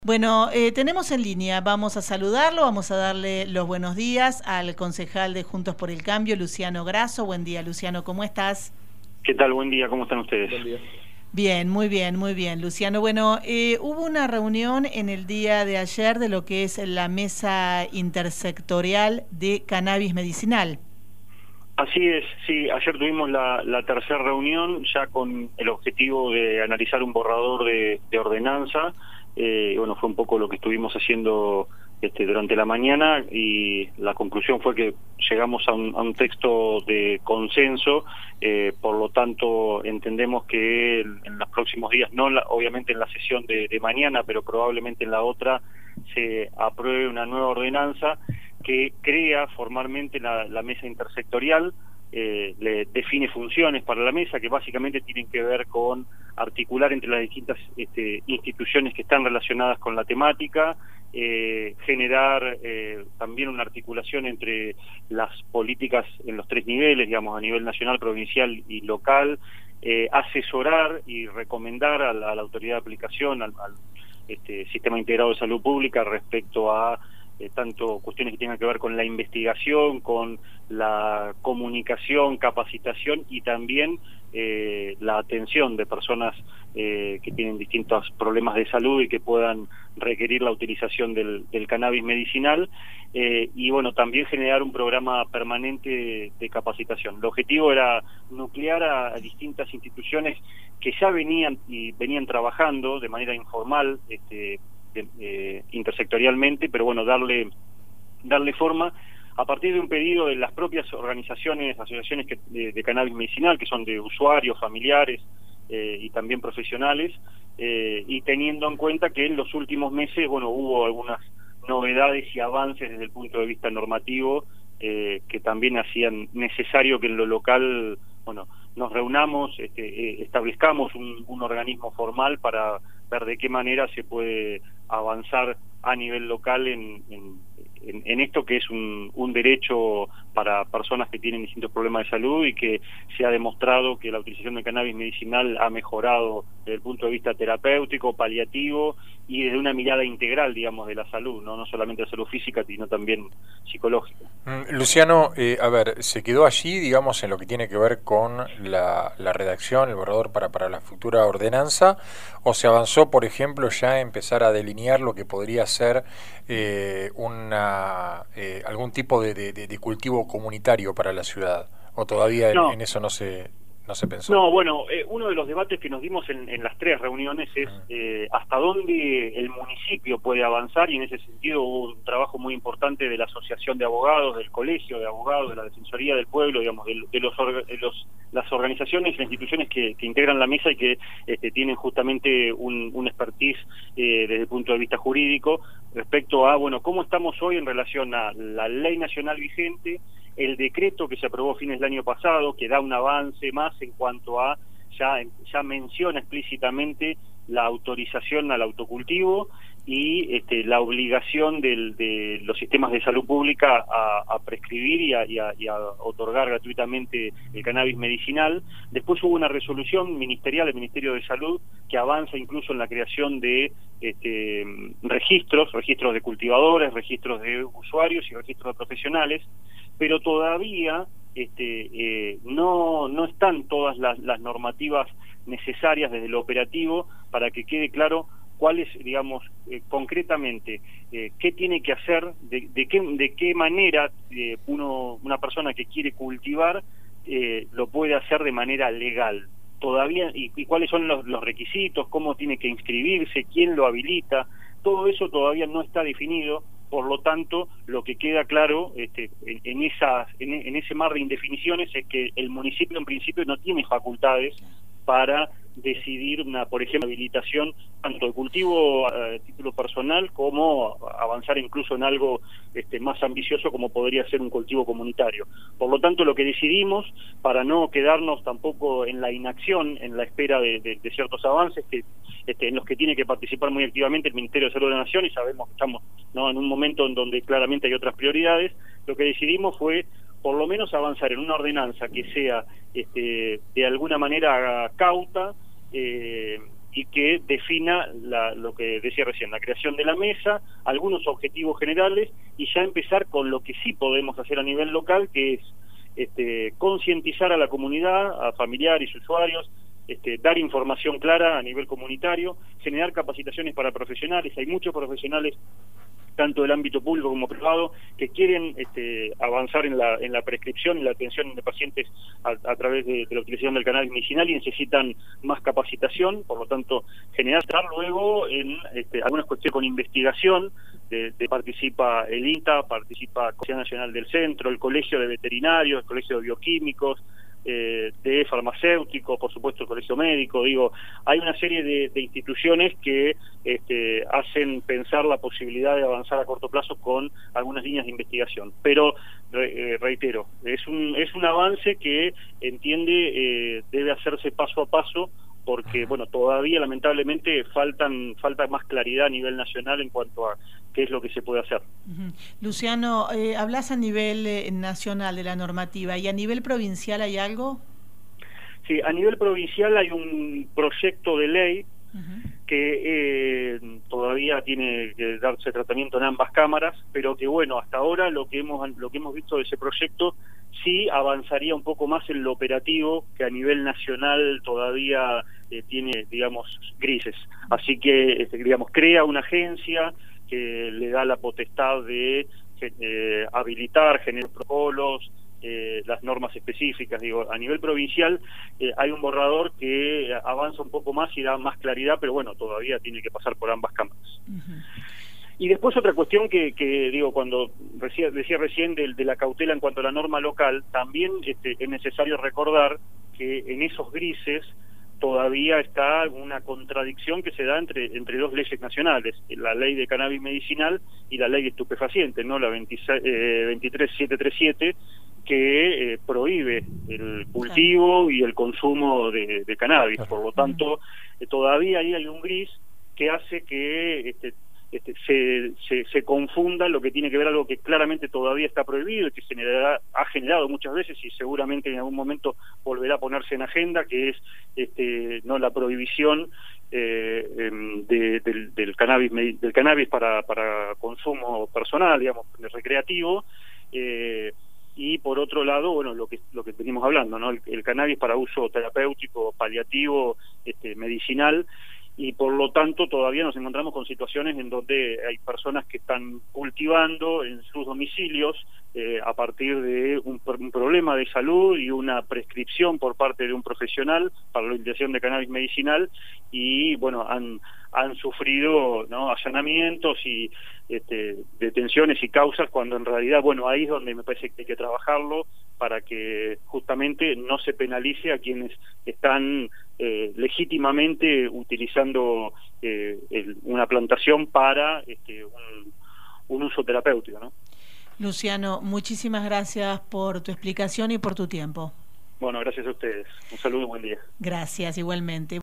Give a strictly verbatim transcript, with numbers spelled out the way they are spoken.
Bueno, eh, tenemos en línea, vamos a saludarlo, vamos a darle los buenos días al concejal de Juntos por el Cambio, Luciano Grasso. Buen día, Luciano, ¿cómo estás? ¿Qué tal? Buen día, ¿cómo están ustedes? Buen día. Bien, muy bien, muy bien, Luciano. Bueno, eh, hubo una reunión en el día de ayer de lo que es la mesa intersectorial de cannabis medicinal. Así es, sí, ayer tuvimos la, la tercera reunión ya con el objetivo de analizar un borrador de, de ordenanza. Eh, bueno, fue un poco lo que estuvimos haciendo este, durante la mañana y la conclusión fue que llegamos a un, a un texto de consenso, eh, por lo tanto entendemos que en, en los próximos días, no la, obviamente en la sesión de, de mañana, pero probablemente en la otra se apruebe una nueva ordenanza que crea formalmente la, la mesa intersectorial. Eh, le define funciones para la mesa que básicamente tienen que ver con articular entre las distintas este, instituciones que están relacionadas con la temática, eh, generar eh, también una articulación entre las políticas en los tres niveles, digamos, a nivel nacional, provincial y local, eh, asesorar y recomendar a la, a la autoridad de aplicación, al, al este, Sistema Integrado de Salud Pública respecto a Eh, tanto cuestiones que tengan que ver con la investigación, con la comunicación, capacitación y también eh, la atención de personas eh, que tienen distintos problemas de salud y que puedan requerir la utilización del, del cannabis medicinal, eh, y bueno, también generar un programa permanente de capacitación. El objetivo era nuclear a, a distintas instituciones que ya venían y venían trabajando de manera informal, este, Eh, intersectorialmente, pero bueno, darle darle forma a partir de un pedido de las propias organizaciones, asociaciones que, de, de cannabis medicinal, que son de usuarios, familiares eh, y también profesionales, eh, y teniendo en cuenta que en los últimos meses, bueno, hubo algunas novedades y avances desde el punto de vista normativo eh, que también hacían necesario que en lo local, bueno, nos reunamos, este, eh, establezcamos un, un organismo formal para ver de qué manera se puede avanzar a nivel local en, en, en, en esto que es un, un derecho para personas que tienen distintos problemas de salud y que se ha demostrado que la utilización del cannabis medicinal ha mejorado desde el punto de vista terapéutico, paliativo y desde una mirada integral, digamos, de la salud, no, no solamente la salud física, sino también psicológica. Mm, Luciano, eh, a ver, ¿se quedó allí, digamos, en lo que tiene que ver con la, la redacción, el borrador para, para la futura ordenanza, o se avanzó, por ejemplo, ya a empezar a delinear lo que podría ser eh, una eh, algún tipo de, de, de cultivo comunitario para la ciudad, o todavía en, No. en eso no se... No se pensó. No, bueno, eh, uno de los debates que nos dimos en, en las tres reuniones es eh, hasta dónde el municipio puede avanzar, y en ese sentido hubo un trabajo muy importante de la Asociación de Abogados, del Colegio de Abogados, de la Defensoría del Pueblo, digamos, de, de, los, de los, las organizaciones e instituciones que, que integran la mesa y que este, tienen justamente un, un expertise eh, desde el punto de vista jurídico respecto a, bueno, cómo estamos hoy en relación a la ley nacional vigente, el decreto que se aprobó a fines del año pasado, que da un avance más en cuanto a, ya, ya menciona explícitamente la autorización al autocultivo y este, la obligación del, de los sistemas de salud pública a, a prescribir y a, y, a, y a otorgar gratuitamente el cannabis medicinal. Después hubo una resolución ministerial del Ministerio de Salud que avanza incluso en la creación de este, registros, registros de cultivadores, registros de usuarios y registros de profesionales, pero todavía este, eh, no, no están todas las, las normativas necesarias desde lo operativo para que quede claro cuál es, digamos, eh, concretamente, eh, qué tiene que hacer, de, de, qué, de qué manera eh, uno, una persona que quiere cultivar eh, lo puede hacer de manera legal. Todavía, y, y cuáles son los, los requisitos, cómo tiene que inscribirse, quién lo habilita, todo eso todavía no está definido. Por lo tanto, lo que queda claro este, en, en, esas, en, en ese mar de indefiniciones es que el municipio en principio no tiene facultades para decidir una, por ejemplo, habilitación tanto de cultivo a título personal como avanzar incluso en algo este, más ambicioso como podría ser un cultivo comunitario. Por lo tanto, lo que decidimos, para no quedarnos tampoco en la inacción, en la espera de, de, de ciertos avances que este, en los que tiene que participar muy activamente el Ministerio de Salud de la Nación, y sabemos que estamos ¿no? en un momento en donde claramente hay otras prioridades, lo que decidimos fue por lo menos avanzar en una ordenanza que sea este, de alguna manera cauta, eh, y que defina la, lo que decía recién, la creación de la mesa, algunos objetivos generales y ya empezar con lo que sí podemos hacer a nivel local, que es este, concientizar a la comunidad, a familiares y usuarios, este, dar información clara a nivel comunitario, generar capacitaciones para profesionales. Hay muchos profesionales tanto del ámbito público como privado, que quieren este, avanzar en la, en la prescripción y la atención de pacientes a, a través de, de la utilización del cannabis medicinal y necesitan más capacitación, por lo tanto, generar luego en este, algunas cuestiones con investigación, de, de participa el I N T A, participa la Comisión Nacional del Centro, el Colegio de Veterinarios, el Colegio de Bioquímicos, Eh, de farmacéuticos, por supuesto el colegio médico. Digo, hay una serie de, de instituciones que este, hacen pensar la posibilidad de avanzar a corto plazo con algunas líneas de investigación, pero re, eh, reitero, es un, es un avance que entiende eh, debe hacerse paso a paso, porque bueno, todavía lamentablemente faltan falta más claridad a nivel nacional en cuanto a qué es lo que se puede hacer. Uh-huh. Luciano, eh, hablas a nivel eh, nacional de la normativa, ¿y a nivel provincial hay algo? Sí, a nivel provincial hay un proyecto de ley uh-huh. que eh, todavía tiene que darse tratamiento en ambas cámaras, pero que bueno, hasta ahora lo que hemos lo que hemos visto de ese proyecto sí avanzaría un poco más en lo operativo, que a nivel nacional todavía eh, tiene, digamos, grises. Así que, este, digamos, crea una agencia que le da la potestad de eh, habilitar, generar protocolos, eh, las normas específicas. Digo, a nivel provincial eh, hay un borrador que avanza un poco más y da más claridad, pero bueno, todavía tiene que pasar por ambas cámaras. Uh-huh. Y después otra cuestión que, que digo, cuando decía, decía recién de, de la cautela en cuanto a la norma local, también este, es necesario recordar que en esos grises todavía está una contradicción que se da entre, entre dos leyes nacionales, la ley de cannabis medicinal y la ley de estupefacientes, ¿no? La veintitrés mil setecientos treinta y siete, que eh, prohíbe el cultivo y el consumo de, de cannabis. Por lo tanto, eh, todavía ahí hay un gris que hace que este, Este, se, se, se confunda lo que tiene que ver algo que claramente todavía está prohibido y que se generará, ha generado muchas veces y seguramente en algún momento volverá a ponerse en agenda, que es este, no la prohibición eh, de, del, del cannabis del cannabis para, para consumo personal, digamos, recreativo, eh, y por otro lado, bueno, lo que lo que venimos hablando, ¿no? El, el cannabis para uso terapéutico, paliativo, este, medicinal. Y por lo tanto todavía nos encontramos con situaciones en donde hay personas que están cultivando en sus domicilios eh, a partir de un, un problema de salud y una prescripción por parte de un profesional para la utilización de cannabis medicinal, y bueno, han han sufrido, ¿no?, allanamientos y este, detenciones y causas, cuando en realidad, bueno, ahí es donde me parece que hay que trabajarlo para que justamente no se penalice a quienes están eh, legítimamente utilizando eh, el, una plantación para este, un, un uso terapéutico, ¿no? Luciano, muchísimas gracias por tu explicación y por tu tiempo. Bueno, gracias a ustedes. Un saludo y buen día. Gracias, igualmente.